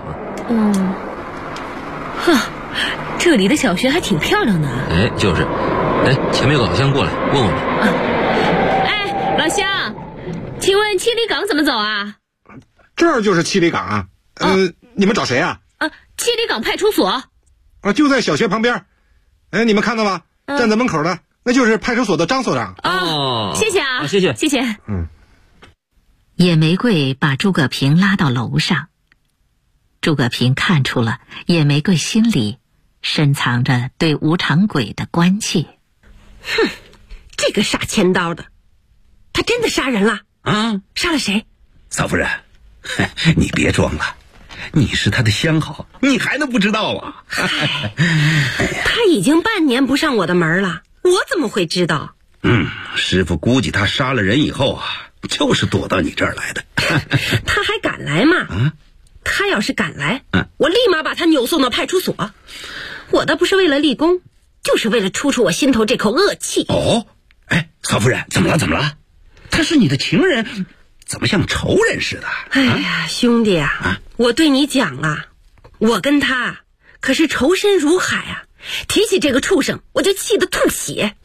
这里的小学还挺漂亮的。 就是。前面有个老乡过来问我们。老乡，请问七里岗怎么走啊？ 这儿就是七里岗啊。你们找谁啊？ 七里岗派出所。 就在小学旁边。你们看到吗？站在门口的，那就是派出所的张所长。 谢谢啊，谢谢。 野玫瑰把诸葛平拉到楼上，诸葛平看出了野玫瑰心里深藏着对吴长鬼的关切。 这个傻千刀的，他真的杀人了杀了谁？ 嫂夫人，你别装了，你是他的相好，你还能不知道啊？ 他已经半年不上我的门了，我怎么会知道？ 师傅估计他杀了人以后啊，就是躲到你这儿来的。 他还敢来吗？他要是敢来，我立马把他扭送到派出所。我倒不是为了立功，就是为了出我心头这口恶气。 嫂夫人，怎么了？他是你的情人，怎么像仇人似的？ 兄弟啊，我对你讲啊，我跟他可是仇深如海啊。提起这个畜生，我就气得吐血。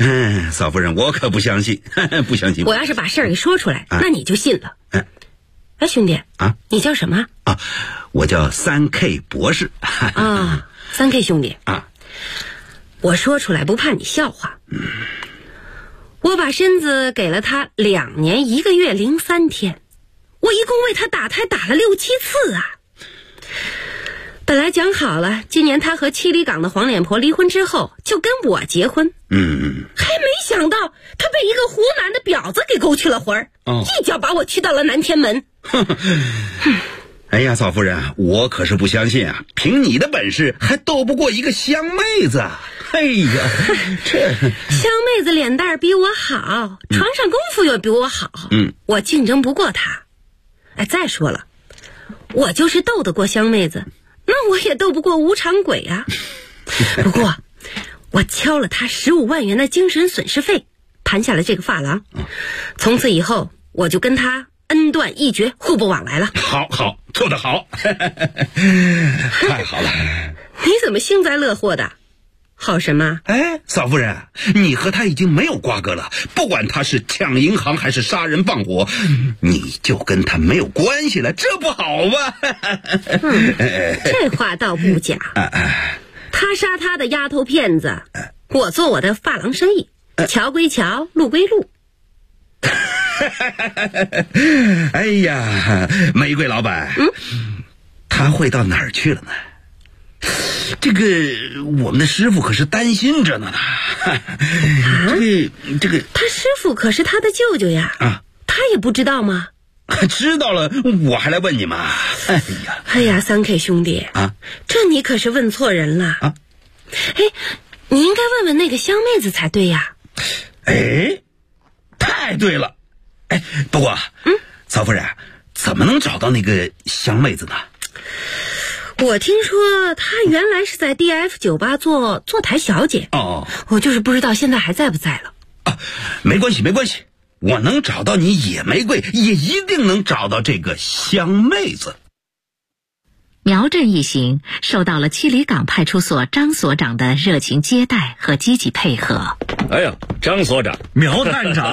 嫂夫人，我可不相信，不相信。 我要是把事儿给说出来，那你就信了。 哎，兄弟啊， 你叫什么啊？我叫3K 博士。 啊，3K 兄弟啊， 我说出来不怕你笑话。我把身子给了他2年1个月03天，我一共为他打胎打了6、7次啊。本来讲好了，今年他和七里岗的黄脸婆离婚之后，就跟我结婚。还没想到他被一个湖南的婊子给勾去了魂儿，一脚把我踢到了南天门。 哎呀，嫂夫人，我可是不相信啊！凭你的本事，还斗不过一个香妹子。哎呀，这香妹子脸蛋比我好，床上功夫又比我好，我竞争不过她。哎，再说了，我就是斗得过香妹子，那我也斗不过无常鬼啊。不过我敲了他15万元的精神损失费，盘下了这个发廊。从此以后，我就跟他恩断义绝，互不往来了。 好，做得好。太好了。 你怎么幸灾乐祸的？好什么？ 哎，嫂夫人，你和他已经没有瓜葛了，不管他是抢银行还是杀人放火，你就跟他没有关系了，这不好吗？ 这话倒不假。他杀他的丫头片子，我做我的发廊生意，桥归桥，路归路。 哎呀，玫瑰老板，他会到哪儿去了呢？这个我们的师傅可是担心着呢。这个他师傅可是他的舅舅呀。他也不知道吗？ 知道了，我还来问你吗？ 哎呀，3K 兄弟啊，这你可是问错人了啊！哎，你应该问问那个香妹子才对呀。 哎，太对了。哎，不过曹夫人，怎么能找到那个香妹子呢？ 我听说她原来是在 DF 酒吧做坐台小姐。我就是不知道现在还在不在了。 没关系，我能找到你野玫瑰，也一定能找到这个香妹子。 苗镇一行受到了七里岗派出所张所长的热情接待和积极配合。 哎呀，张所长， 苗探长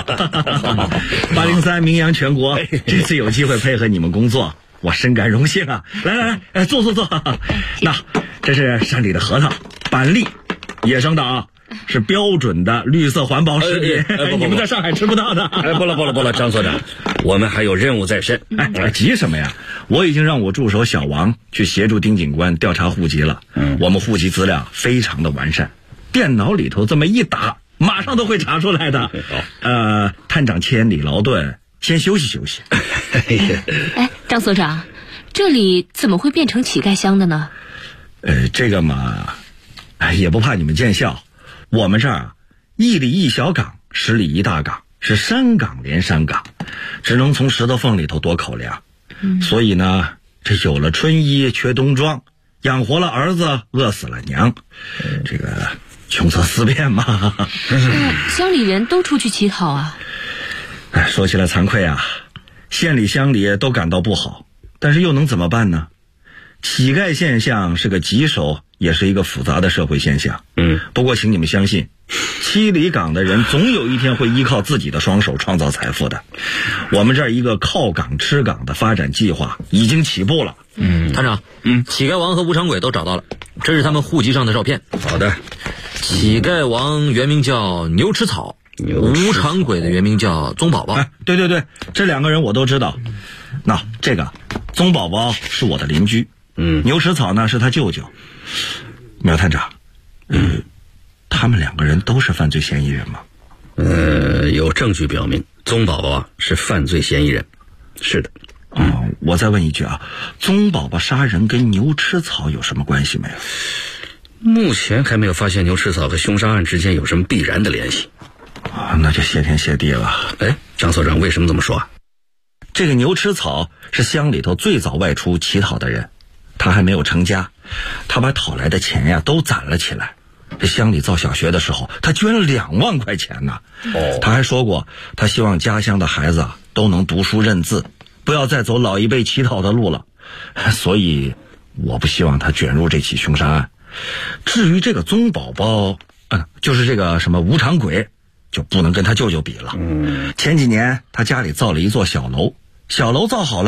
，803名扬全国，这次有机会配合你们工作，我深感荣幸啊！来，坐。那这是山里的核桃、板栗、野生的啊，是标准的绿色环保食品，你们在上海吃不到的。 不了，张所长，我们还有任务在身。 急什么呀？我已经让我助手小王去协助丁警官调查户籍了。我们户籍资料非常的完善，电脑里头这么一打，马上都会查出来的。探长千里劳顿，先休息休息。 哎，张所长，这里怎么会变成乞丐乡的呢？ 这个嘛，也不怕你们见笑。我们这儿1里1小岗，10里1大岗，是山岗连山岗，只能从石头缝里头夺口粮。所以呢，这有了春衣缺冬装，养活了儿子饿死了娘，这个穷则思变嘛。 乡里人都出去乞讨啊？ 说起来惭愧啊，县里乡里都感到不好，但是又能怎么办呢？乞丐现象是个棘手，也是一个复杂的社会现象。不过请你们相信，七里岗的人总有一天会依靠自己的双手创造财富的。我们这儿一个靠岗吃岗的发展计划已经起步了。 探长，乞丐王和无常鬼都找到了，这是他们户籍上的照片。 好的。 乞丐王原名叫牛吃草，无常鬼的原名叫宗宝宝。 对，这2个人我都知道。那这个宗宝宝是我的邻居，牛吃草呢是他舅舅。苗探长，他们2个人都是犯罪嫌疑人吗？ 有证据表明宗宝宝是犯罪嫌疑人。是的。 我再问一句啊，宗宝宝杀人跟牛吃草有什么关系没有？ 目前还没有发现牛吃草和凶杀案之间有什么必然的联系。 那就谢天谢地了。 张所长为什么这么说？ 这个牛吃草是乡里头最早外出乞讨的人，他还没有成家，他把讨来的钱呀都攒了起来。这乡里造小学的时候，他捐了2万块钱呢。他还说过，他希望家乡的孩子都能读书认字，不要再走老一辈乞讨的路了。所以我不希望他卷入这起凶杀案。至于这个宗宝宝，就是这个什么无常鬼，就不能跟他舅舅比了。前几年他家里造了一座小楼，小楼造好了，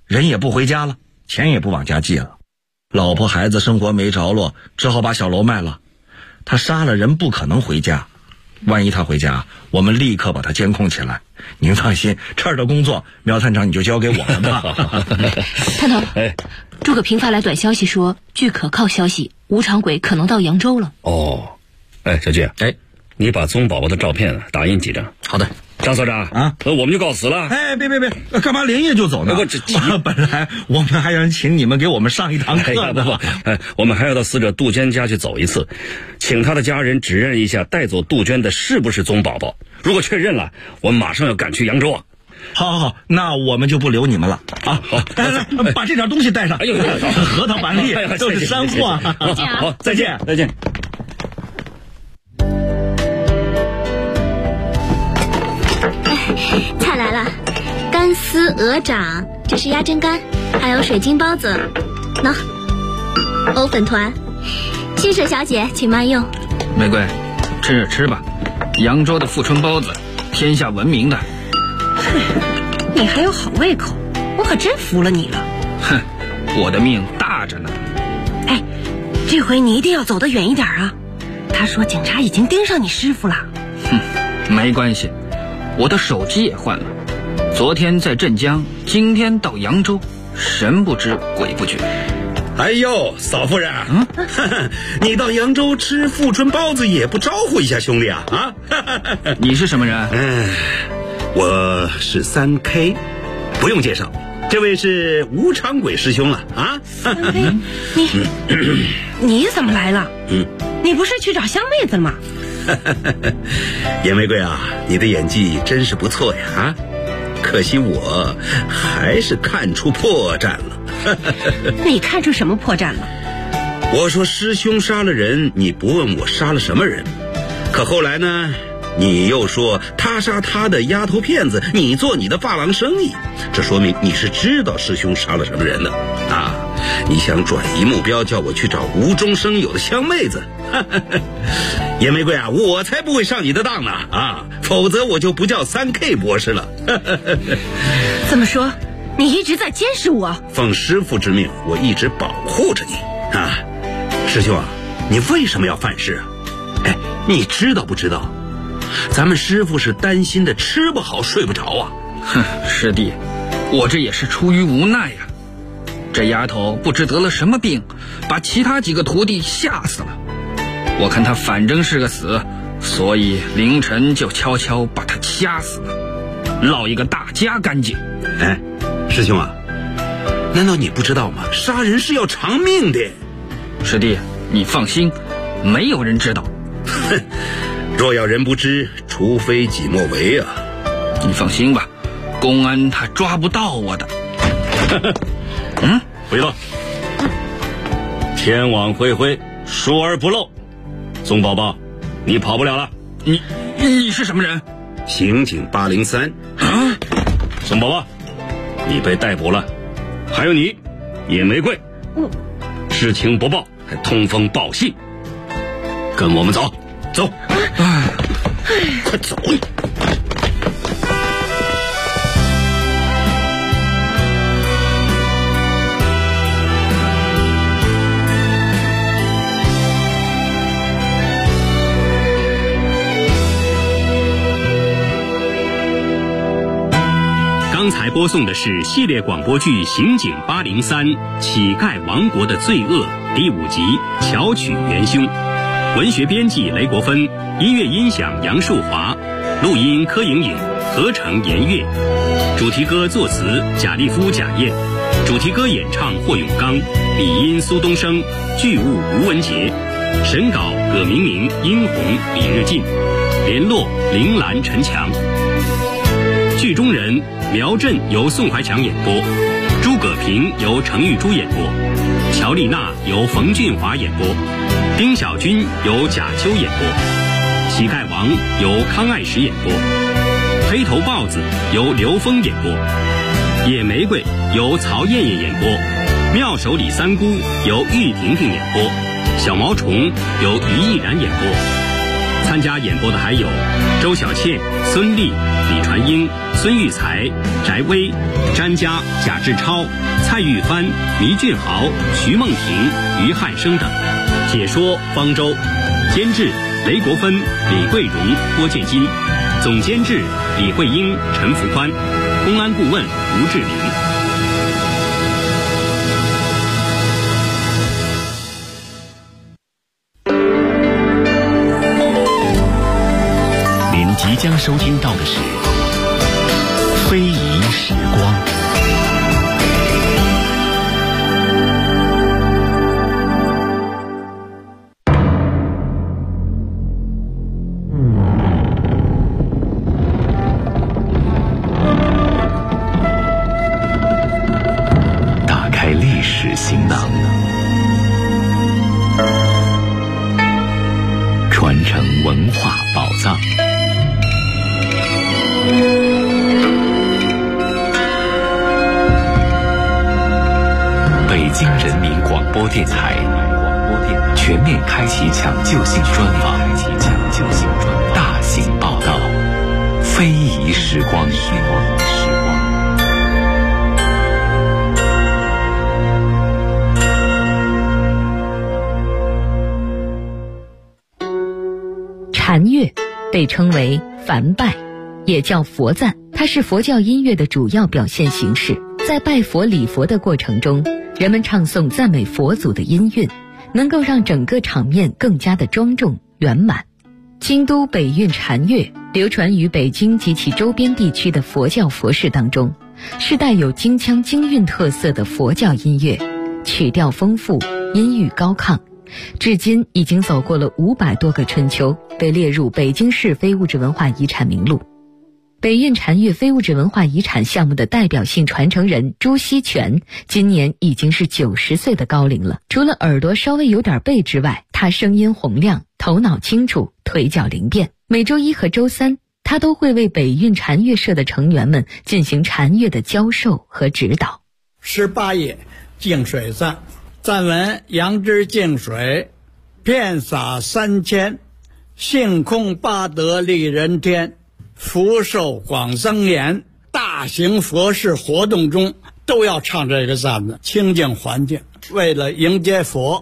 人也不回家了，钱也不往家寄了，老婆孩子生活没着落，只好把小楼卖了。他杀了人不可能回家，万一他回家，我们立刻把他监控起来。您放心，这儿的工作苗探长你就交给我们吧。 探头，诸葛平发来短消息说，据可靠消息，无常鬼可能到扬州了。 哦，小季，你把宗宝宝的照片打印几张。 好的。 张所长啊，我们就告辞了。 别，干嘛连夜就走呢？本来我们还想请你们给我们上一堂课的。 我们还要到死者杜鹃家去走一次，请他的家人指认一下带走杜鹃的是不是宗宝宝。如果确认了，我们马上要赶去扬州啊。 好，那我们就不留你们了啊！好，来，把这点东西带上。核桃板栗都是山货。 好，再见。 菜来了，干丝鹅掌，这是鸭胗干，还有水晶包子，喏，藕粉团。新水小姐，请慢用。 玫瑰，吃吧，扬州的富春包子，天下闻名的。 你还有好胃口，我可真服了你了。 哼，我的命大着呢。 这回你一定要走得远一点啊！他说警察已经盯上你师傅了。 没关系，我的手机也换了。昨天在镇江，今天到扬州，神不知鬼不觉。 哎呦，嫂夫人，你到扬州吃富春包子也不招呼一下兄弟啊？ 你是什么人？ 我是3K， 不用介绍，这位是吴长鬼师兄了啊。 3K，你怎么来了？你不是去找香妹子了吗？ 严玫瑰啊，你的演技真是不错呀啊！可惜我还是看出破绽了。 你看出什么破绽了？ 我说师兄杀了人，你不问我杀了什么人，可后来呢，你又说他杀他的丫头片子，你做你的发廊生意，这说明你是知道师兄杀了什么人的啊！你想转移目标，叫我去找无中生有的香妹子。严玫瑰啊，我才不会上你的当呢啊！否则我就不叫3K 博士了。 这么说，你一直在监视我？ 奉师父之命，我一直保护着你啊！师兄啊，你为什么要犯事啊？你知道不知道？咱们师父是担心的吃不好睡不着啊！ 师弟，我这也是出于无奈呀。这丫头不知得了什么病，把其他几个徒弟吓死了。我看她反正是个死，所以凌晨就悄悄把她掐死了，落一个大家干净。 师兄啊，难道你不知道吗？杀人是要偿命的。 师弟，你放心，没有人知道。 若要人不知，除非己莫为啊！ 你放心吧，公安他抓不到我的。 回到天网恢恢，疏而不漏。宋宝宝，你跑不了了。 你是什么人？ 刑警803。 宋宝宝，你被逮捕了。还有你，野玫瑰，知情不报，还通风报信，跟我们走。走，快走！ 刚才播送的是系列广播剧《刑警803乞丐王国的罪恶》第5集《巧取元凶》。文学编辑雷国芬，音乐音响杨树华，录音柯莹莹，合成严月，主题歌作词贾立夫、贾燕，主题歌演唱霍永刚，笔音苏东升，剧务吴文杰，审稿葛明明、殷红、李日进，联络铃兰、陈强。剧中人苗振由宋怀强演播，诸葛平由程玉珠演播，乔丽娜由冯俊华演播，丁小军由贾秋演播，乞丐王由康爱石演播，黑头豹子由刘峰演播，野玫瑰由曹艳艳演播，妙手李三姑由玉婷婷演播，小毛虫由于毅然演播。参加演播的还有周小倩、孙俪、李传英、孙玉才、翟薇、詹佳、贾志超、蔡玉帆、黎俊豪、徐梦婷、于汉生等。解说方舟，监制雷国芬、李桂荣、郭建金，总监制李慧英、陈福宽，公安顾问吴志明。 您即将收听到的是《非遗时光》。打开历史行囊，传承文化宝藏。北京人民广播电台全面开启抢救性专访，大型报道，非遗时光。 禅乐被称为梵拜，也叫佛赞，它是佛教音乐的主要表现形式。在拜佛礼佛的过程中，人们唱诵赞美佛祖的音韵，能够让整个场面更加的庄重圆满。京都北韵禅乐流传于北京及其周边地区的佛教佛事当中，是带有京腔京韵特色的佛教音乐，曲调丰富，音域高亢，至今已经走过了500多个春秋，被列入北京市非物质文化遗产名录。北韵禅乐非物质文化遗产项目的代表性传承人朱锡全今年已经是90岁的高龄了。除了耳朵稍微有点背之外，他声音洪亮，头脑清楚，腿脚灵便。每周1和周3，他都会为北韵禅乐社的成员们进行禅乐的教授和指导。 18页净水赞，赞文：杨枝净水，遍洒3000，性空八德利人天，福寿广增延。大型佛事活动中都要唱这个赞的，清净环境，为了迎接佛。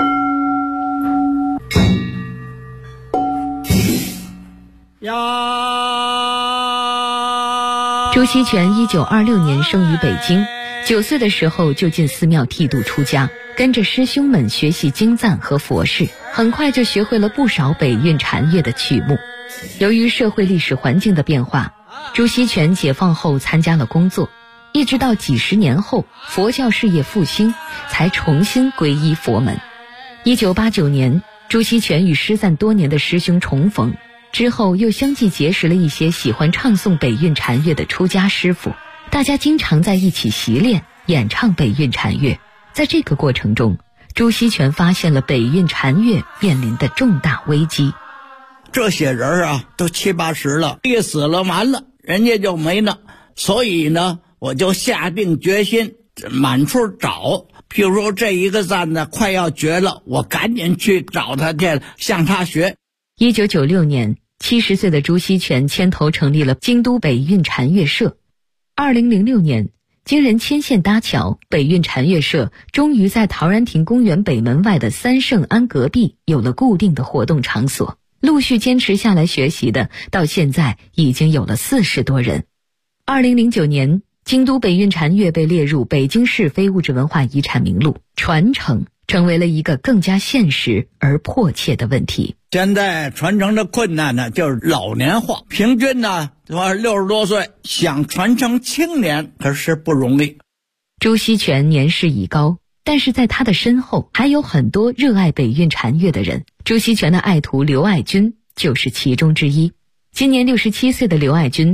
朱锡全1926年生于北京，9岁的时候就进寺庙剃度出家，跟着师兄们学习经赞和佛事，很快就学会了不少北韵禅乐的曲目。由于社会历史环境的变化，朱锡全解放后参加了工作，一直到几十年后佛教事业复兴，才重新皈依佛门。1989年，朱锡全与失散多年的师兄重逢，之后又相继结识了一些喜欢唱诵北韵禅乐的出家师傅，大家经常在一起习练演唱北韵禅乐。在这个过程中，朱锡全发现了北韵禅乐面临的重大危机。 这些人啊，都70、80了，一死了完了，人家就没了。所以呢，我就下定决心满处找。譬如说这一个赞呢快要绝了，我赶紧去找他去，向他学。 1996年，70岁的朱锡全牵头成立了京都北韵禅乐社。2006年，经人牵线搭桥，北韵禅乐社终于在陶然亭公园北门外的三圣庵隔壁有了固定的活动场所。陆续坚持下来学习的，到现在已经有了40多人。2009年，京都北韵禅乐被列入北京市非物质文化遗产名录，传承成为了一个更加现实而迫切的问题。 现在传承的困难呢，就是老年化，平均呢60多岁，想传承青年可是不容易。 朱锡全年事已高，但是在他的身后还有很多热爱北韵禅乐的人。朱锡全的爱徒刘爱军就是其中之一。今年67岁的刘爱军